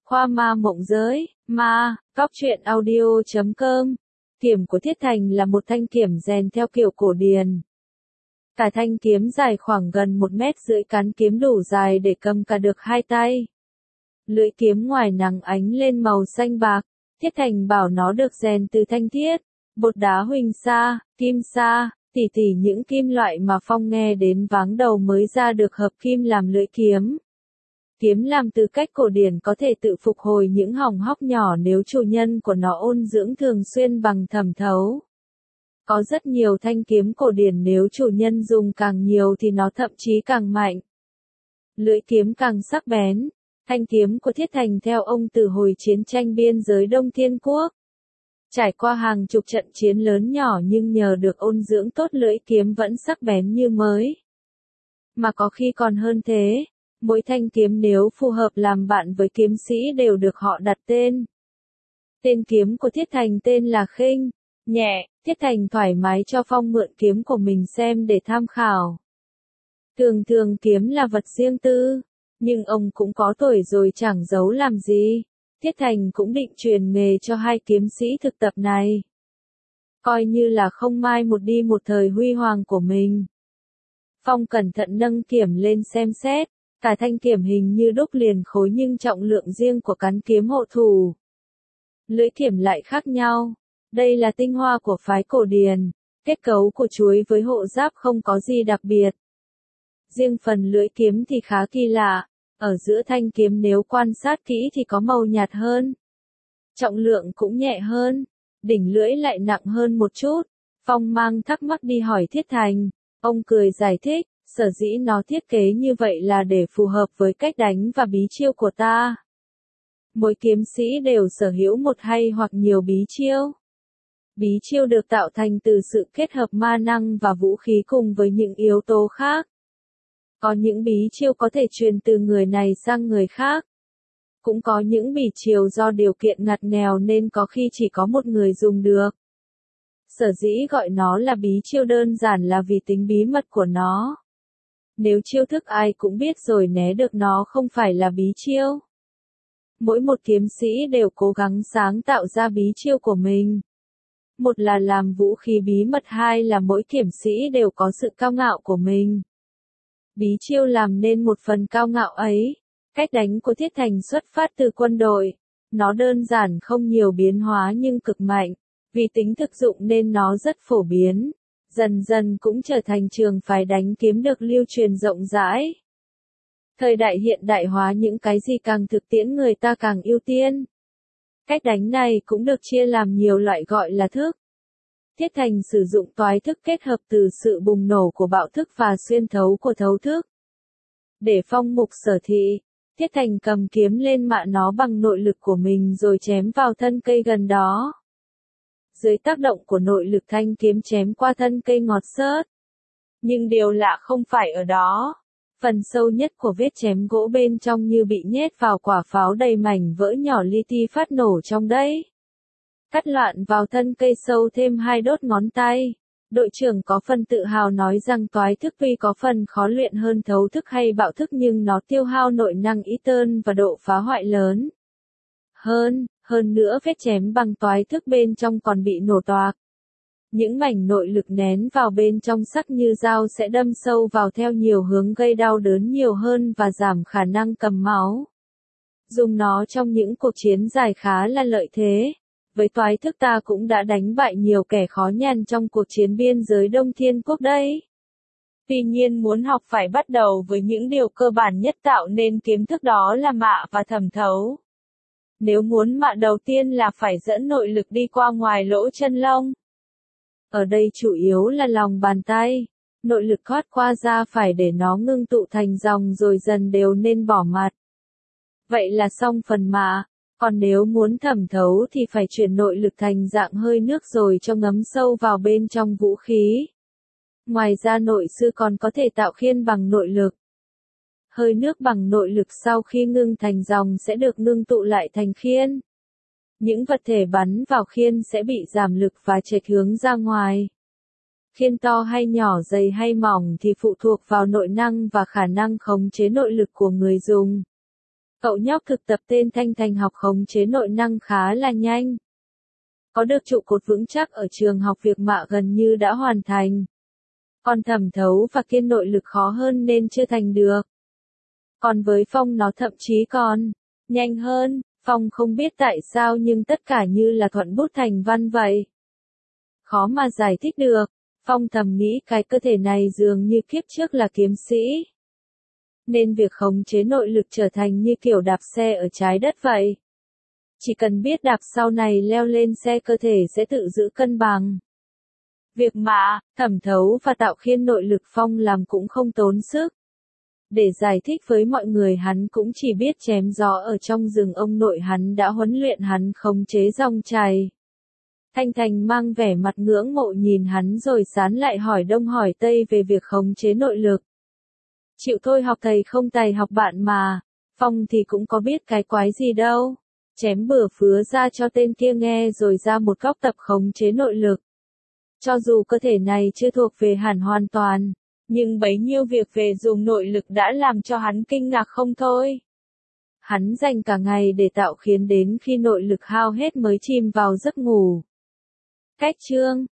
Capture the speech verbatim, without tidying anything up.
Khoa ma mộng giới, ma, góc truyện audio chấm com. Kiếm của Thiết Thành là một thanh kiếm rèn theo kiểu cổ điển. Cả thanh kiếm dài khoảng gần một mét rưỡi, cán kiếm đủ dài để cầm cả được hai tay. Lưỡi kiếm ngoài nắng ánh lên màu xanh bạc. Thiết Thành bảo nó được rèn từ thanh thiết, bột đá huỳnh sa, kim sa, tỉ tỉ những kim loại mà Phong nghe đến váng đầu mới ra được hợp kim làm lưỡi kiếm. Kiếm làm từ cách cổ điển có thể tự phục hồi những hỏng hóc nhỏ nếu chủ nhân của nó ôn dưỡng thường xuyên bằng thẩm thấu. Có rất nhiều thanh kiếm cổ điển nếu chủ nhân dùng càng nhiều thì nó thậm chí càng mạnh. Lưỡi kiếm càng sắc bén. Thanh kiếm của Thiết Thành theo ông từ hồi chiến tranh biên giới Đông Thiên Quốc. Trải qua hàng chục trận chiến lớn nhỏ nhưng nhờ được ôn dưỡng tốt lưỡi kiếm vẫn sắc bén như mới. Mà có khi còn hơn thế, mỗi thanh kiếm nếu phù hợp làm bạn với kiếm sĩ đều được họ đặt tên. Tên kiếm của Thiết Thành tên là Khinh, nhẹ. Thiết Thành thoải mái cho Phong mượn kiếm của mình xem để tham khảo. Thường thường kiếm là vật riêng tư, nhưng ông cũng có tuổi rồi chẳng giấu làm gì. Thiết Thành cũng định truyền nghề cho hai kiếm sĩ thực tập này. Coi như là không mai một đi một thời huy hoàng của mình. Phong cẩn thận nâng kiếm lên xem xét, cả thanh kiếm hình như đúc liền khối nhưng trọng lượng riêng của cán kiếm hộ thủ. Lưỡi kiếm lại khác nhau. Đây là tinh hoa của phái cổ điển, kết cấu của chuối với hộ giáp không có gì đặc biệt. Riêng phần lưỡi kiếm thì khá kỳ lạ, ở giữa thanh kiếm nếu quan sát kỹ thì có màu nhạt hơn. Trọng lượng cũng nhẹ hơn, đỉnh lưỡi lại nặng hơn một chút. Phong mang thắc mắc đi hỏi Thiết Thành, ông cười giải thích, sở dĩ nó thiết kế như vậy là để phù hợp với cách đánh và bí chiêu của ta. Mỗi kiếm sĩ đều sở hữu một hay hoặc nhiều bí chiêu. Bí chiêu được tạo thành từ sự kết hợp ma năng và vũ khí cùng với những yếu tố khác. Có những bí chiêu có thể truyền từ người này sang người khác. Cũng có những bí chiêu do điều kiện ngặt nghèo nên có khi chỉ có một người dùng được. Sở dĩ gọi nó là bí chiêu đơn giản là vì tính bí mật của nó. Nếu chiêu thức ai cũng biết rồi né được nó không phải là bí chiêu. Mỗi một kiếm sĩ đều cố gắng sáng tạo ra bí chiêu của mình. Một là làm vũ khí bí mật, hai là mỗi kiếm sĩ đều có sự cao ngạo của mình. Bí chiêu làm nên một phần cao ngạo ấy. Cách đánh của Thiết Thành xuất phát từ quân đội. Nó đơn giản không nhiều biến hóa nhưng cực mạnh. Vì tính thực dụng nên nó rất phổ biến. Dần dần cũng trở thành trường phái đánh kiếm được lưu truyền rộng rãi. Thời đại hiện đại hóa những cái gì càng thực tiễn người ta càng ưu tiên. Cách đánh này cũng được chia làm nhiều loại gọi là thức. Thiết Thành sử dụng toái thức kết hợp từ sự bùng nổ của bạo thức và xuyên thấu của thấu thức. Để Phong mục sở thị, Thiết Thành cầm kiếm lên mạ nó bằng nội lực của mình rồi chém vào thân cây gần đó. Dưới tác động của nội lực thanh kiếm chém qua thân cây ngọt xớt. Nhưng điều lạ không phải ở đó. Phần sâu nhất của vết chém gỗ bên trong như bị nhét vào quả pháo đầy mảnh vỡ nhỏ li ti phát nổ trong đấy. Cắt loạn vào thân cây sâu thêm hai đốt ngón tay. Đội trưởng có phần tự hào nói rằng toái thức tuy có phần khó luyện hơn thấu thức hay bạo thức nhưng nó tiêu hao nội năng ít hơn và độ phá hoại lớn hơn. Hơn nữa vết chém bằng toái thức bên trong còn bị nổ toạc. Những mảnh nội lực nén vào bên trong sắc như dao sẽ đâm sâu vào theo nhiều hướng gây đau đớn nhiều hơn và giảm khả năng cầm máu. Dùng nó trong những cuộc chiến dài khá là lợi thế. Với toái thức ta cũng đã đánh bại nhiều kẻ khó nhằn trong cuộc chiến biên giới Đông Thiên Quốc đấy. Tuy nhiên muốn học phải bắt đầu với những điều cơ bản nhất tạo nên kiếm thức, đó là mạ và thẩm thấu. Nếu muốn mạ đầu tiên là phải dẫn nội lực đi qua ngoài lỗ chân lông. Ở đây chủ yếu là lòng bàn tay. Nội lực thoát qua da phải để nó ngưng tụ thành dòng rồi dần đều nên bỏ mặt. Vậy là xong phần mạ. Còn nếu muốn thẩm thấu thì phải chuyển nội lực thành dạng hơi nước rồi cho ngấm sâu vào bên trong vũ khí. Ngoài ra nội sư còn có thể tạo khiên bằng nội lực. Hơi nước bằng nội lực sau khi ngưng thành dòng sẽ được ngưng tụ lại thành khiên. Những vật thể bắn vào khiên sẽ bị giảm lực và chệch hướng ra ngoài. Khiên to hay nhỏ, dày hay mỏng thì phụ thuộc vào nội năng và khả năng khống chế nội lực của người dùng. Cậu nhóc thực tập tên Thanh Thành học khống chế nội năng khá là nhanh. Có được trụ cột vững chắc ở trường học việc mạ gần như đã hoàn thành. Còn thẩm thấu và kiên nội lực khó hơn nên chưa thành được. Còn với Phong nó thậm chí còn nhanh hơn. Phong không biết tại sao nhưng tất cả như là thuận bút thành văn vậy. Khó mà giải thích được. Phong thầm nghĩ cái cơ thể này dường như kiếp trước là kiếm sĩ. Nên việc khống chế nội lực trở thành như kiểu đạp xe ở trái đất vậy. Chỉ cần biết đạp sau này leo lên xe cơ thể sẽ tự giữ cân bằng. Việc mạ, thẩm thấu và tạo khiên nội lực Phong làm cũng không tốn sức. Để giải thích với mọi người hắn cũng chỉ biết chém gió ở trong rừng ông nội hắn đã huấn luyện hắn khống chế dòng chảy. Thanh Thành mang vẻ mặt ngưỡng mộ nhìn hắn rồi sán lại hỏi đông hỏi tây về việc khống chế nội lực. Chịu thôi học thầy không tài học bạn mà, Phong thì cũng có biết cái quái gì đâu. Chém bừa phứa ra cho tên kia nghe rồi ra một góc tập khống chế nội lực. Cho dù cơ thể này chưa thuộc về hẳn hoàn toàn, nhưng bấy nhiêu việc về dùng nội lực đã làm cho hắn kinh ngạc không thôi. Hắn dành cả ngày để tạo khiến đến khi nội lực hao hết mới chìm vào giấc ngủ. Cách chương